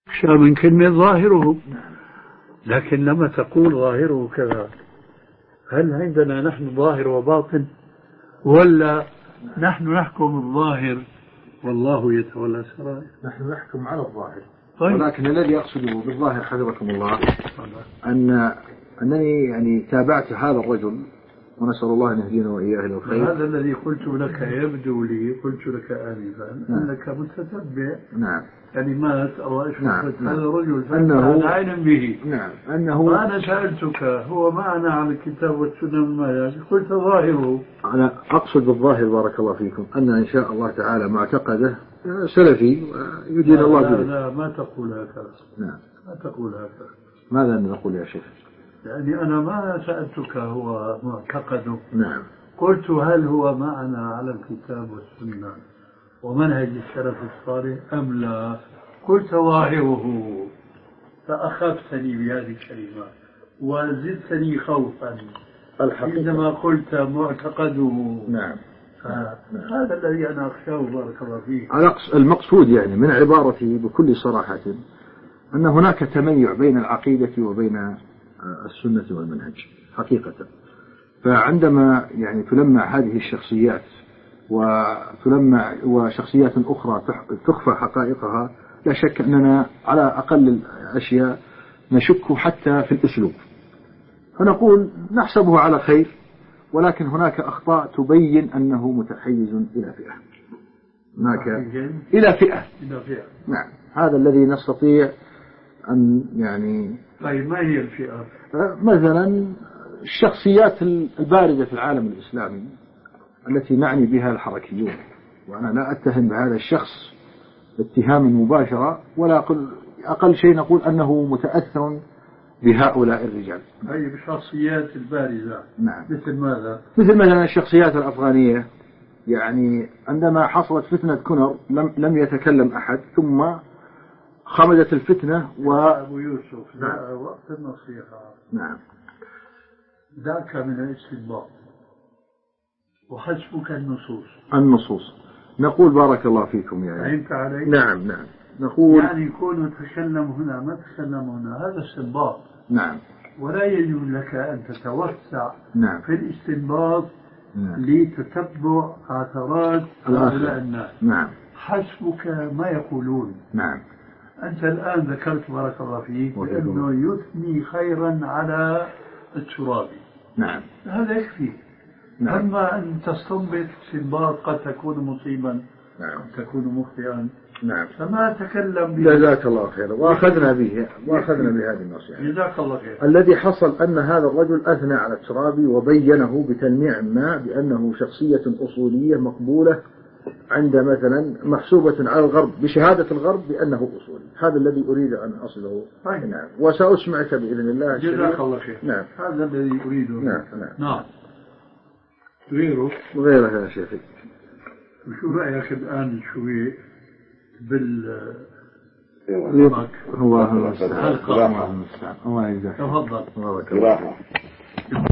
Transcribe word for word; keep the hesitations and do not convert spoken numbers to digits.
من كلمة ظاهره، لكن لما تقول ظاهره كذا، هل عندنا نحن ظاهر وباطن، ولا نحن نحكم الظاهر والله يتولى السرائر؟ نحن نحكم على الظاهر. طيب. ولكن الذي أقصده بالظاهر حفظكم الله أن أنني يعني تابعت هذا الرجل، ونسأل الله أن يهدينا وإياه إلى الخير. هذا الذي قلت لك يبدو لي، قلت لك آنفا أنك متتبع نعم كلمات أو أشخاص نعم. هذا الرجل أنه عين به. نعم أنه وأنا سألتك هو معنا على الكتاب والسنة ما قلت ظاهره. أنا أقصد بالظاهر بارك الله فيكم أن إن شاء الله تعالى معتقده سلفي يدين الله به. لا, لا ما تقول هكذا. نعم ما تقول هكذا. ماذا نقول يا شيخ؟ يعني أنا ما سألتك هو معتقده. نعم. قلت هل هو معنا على الكتاب والسنة ومنهج السلف الصالح أم لا؟ قلت ظاهره، فأخفتني بهذه الكلمات وزدتني خوفا عندما قلت معتقده. نعم. هذا الذي أنا أخشاه بارك الله فيك. المقصود يعني من عبارتي بكل صراحة أن هناك تميع بين العقيدة وبين السنة والمنهج حقيقة. فعندما يعني تلمع هذه الشخصيات وتلمع وشخصيات أخرى تخفى حقائقها، لا شك أننا على أقل الأشياء نشك حتى في الأسلوب، فنقول نحسبه على خير، ولكن هناك أخطاء تبين أنه متحيز إلى فئة. هناك إلى فئة. إلى فئة. نعم. هذا الذي نستطيع أن يعني. طيب ما هي الفئة؟ مثلا الشخصيات البارزة في العالم الإسلامي التي نعني بها الحركيون، وأنا لا أتهم بهذا الشخص اتهاما مباشرة، ولا أقل, أقل شيء نقول أنه متأثر بهؤلاء الرجال. أي بالشخصيات البارزة. نعم. مثل ماذا؟ مثل مثلا الشخصيات الأفغانية، يعني عندما حصلت فتنة كونر لم, لم يتكلم أحد، ثم خمدت الفتنة و أبو يوسف. نعم. وقت النصيحة. نعم. ذاك من الاستنباط وحسبك النصوص. النصوص نقول بارك الله فيكم يعني. فهمت علي؟ نعم نعم. نقول يعني يكون تكلم هنا ما تكلم هنا، هذا استنباط. نعم. ولا يجوز لك أن تتوسع نعم. في الاستنباط. نعم. لتتبع آثارات هؤلاء الناس. نعم. حسبك ما يقولون. نعم. أنت الآن ذكرت بارك الله فيك أنه يثني خيرا على الترابي. نعم. هذا يكفي. نعم. أما أن تستنبط استنباط قد تكون مصيبا. نعم. قد تكون مخطئا. نعم. فما تكلم به. جزاك الله خير. وأخذنا به وأخذنا بهذه النصيحة. جزاك الله خير. الذي حصل أن هذا الرجل أثنى على الترابي وبينه بتلميع ما بأنه شخصية أصولية مقبولة عند مثلا محسوبة على الغرب بشهادة الغرب بأنه أصولي. هذا الذي أريد أن أصله. طيب. نعم. وسأسمعك بإذن الله. جزاك الله خير. نعم. هذا الذي أريده. نعم نعم. نعم. غيره. غيره يا شيخي. وشو رأيك الآن شوي بال هو هو المستعان. الحلقة. الله يجزاك. تفضل. بارك الله.